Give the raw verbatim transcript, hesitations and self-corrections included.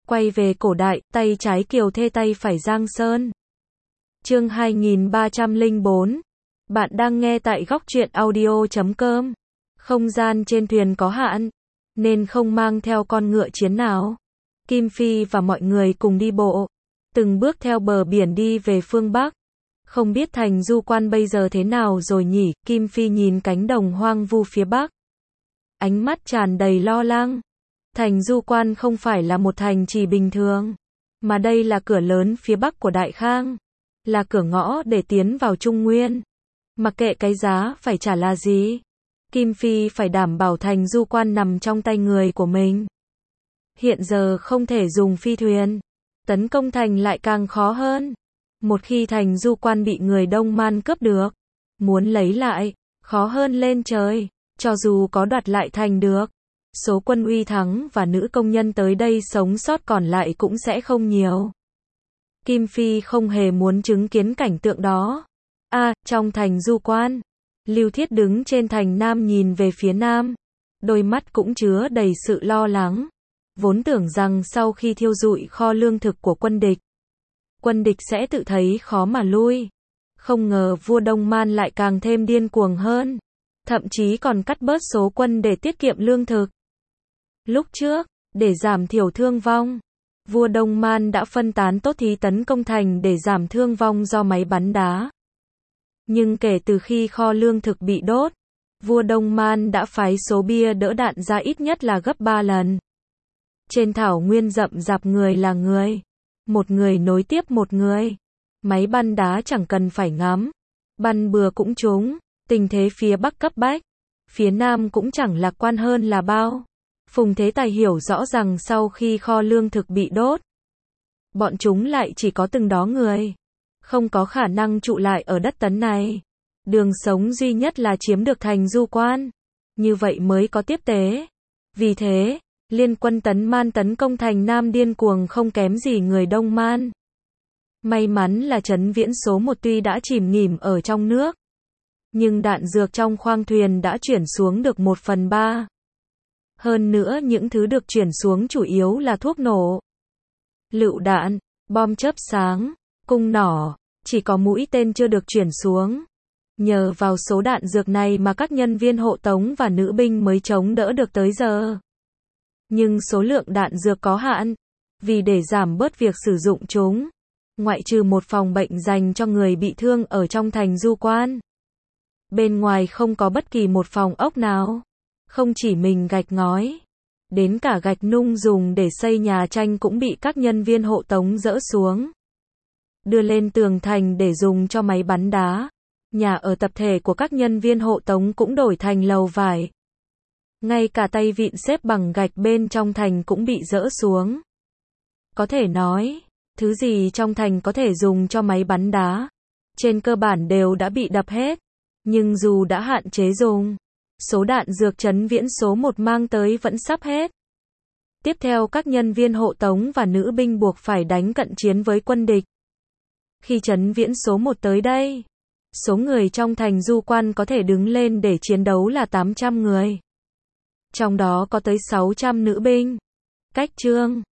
Quay về cổ đại, tay trái Kiều Thê tay phải Giang Sơn. Chương hai nghìn ba trăm lẻ bốn. Bạn đang nghe tại góc truyện audio chấm com. Không gian trên thuyền có hạn, nên không mang theo con ngựa chiến nào. Kim Phi và mọi người cùng đi bộ, từng bước theo bờ biển đi về phương Bắc. Không biết thành Du Quan bây giờ thế nào rồi nhỉ? Kim Phi nhìn cánh đồng hoang vu phía Bắc, ánh mắt tràn đầy lo lắng. Thành Du Quan không phải là một thành trì bình thường, mà đây là cửa lớn phía Bắc của Đại Khang, là cửa ngõ để tiến vào Trung Nguyên. Mặc kệ cái giá phải trả là gì, Kim Phi phải đảm bảo Thành Du Quan nằm trong tay người của mình. Hiện giờ không thể dùng phi thuyền, tấn công thành lại càng khó hơn. Một khi Thành Du Quan bị người Đông Man cướp được, muốn lấy lại, khó hơn lên trời. Cho dù có đoạt lại thành được, số quân uy thắng và nữ công nhân tới đây sống sót còn lại cũng sẽ không nhiều. Kim Phi không hề muốn chứng kiến cảnh tượng đó. A, à, trong Thành Du Quan, Lưu Thiết đứng trên thành Nam nhìn về phía Nam, đôi mắt cũng chứa đầy sự lo lắng. Vốn tưởng rằng sau khi thiêu rụi kho lương thực của quân địch, quân địch sẽ tự thấy khó mà lui. Không ngờ vua Đông Man lại càng thêm điên cuồng hơn, thậm chí còn cắt bớt số quân để tiết kiệm lương thực. Lúc trước, để giảm thiểu thương vong, vua Đông Man đã phân tán tốt thí tấn công thành để giảm thương vong do máy bắn đá. Nhưng kể từ khi kho lương thực bị đốt, vua Đông Man đã phái số bia đỡ đạn ra ít nhất là gấp ba lần. Trên thảo nguyên rậm rạp người là người, một người nối tiếp một người. Máy bắn đá chẳng cần phải ngắm, bắn bừa cũng trúng. Tình thế phía Bắc cấp bách, phía Nam cũng chẳng lạc quan hơn là bao. Phùng Thế Tài hiểu rõ rằng sau khi kho lương thực bị đốt, bọn chúng lại chỉ có từng đó người, không có khả năng trụ lại ở đất Tấn này. Đường sống duy nhất là chiếm được Thành Du Quan, như vậy mới có tiếp tế. Vì thế, liên quân Tấn Man tấn công thành Nam điên cuồng không kém gì người Đông Man. May mắn là Trấn Viễn số một tuy đã chìm nghỉm ở trong nước, nhưng đạn dược trong khoang thuyền đã chuyển xuống được một phần ba. Hơn nữa những thứ được chuyển xuống chủ yếu là thuốc nổ, lựu đạn, bom chớp sáng, cung nỏ, chỉ có mũi tên chưa được chuyển xuống. Nhờ vào số đạn dược này mà các nhân viên hộ tống và nữ binh mới chống đỡ được tới giờ. Nhưng số lượng đạn dược có hạn, vì để giảm bớt việc sử dụng chúng, ngoại trừ một phòng bệnh dành cho người bị thương ở trong Thành Du Quan, bên ngoài không có bất kỳ một phòng ốc nào. Không chỉ mình gạch ngói, đến cả gạch nung dùng để xây nhà tranh cũng bị các nhân viên hộ tống dỡ xuống, đưa lên tường thành để dùng cho máy bắn đá. Nhà ở tập thể của các nhân viên hộ tống cũng đổi thành lầu vải. Ngay cả tay vịn xếp bằng gạch bên trong thành cũng bị dỡ xuống. Có thể nói, thứ gì trong thành có thể dùng cho máy bắn đá, trên cơ bản đều đã bị đập hết. Nhưng dù đã hạn chế dùng, số đạn dược Trấn Viễn số một mang tới vẫn sắp hết. Tiếp theo các nhân viên hộ tống và nữ binh buộc phải đánh cận chiến với quân địch. Khi Trấn Viễn số một tới đây, số người trong Thành Du Quan có thể đứng lên để chiến đấu là tám trăm người. Trong đó có tới sáu trăm nữ binh. Cách Trương,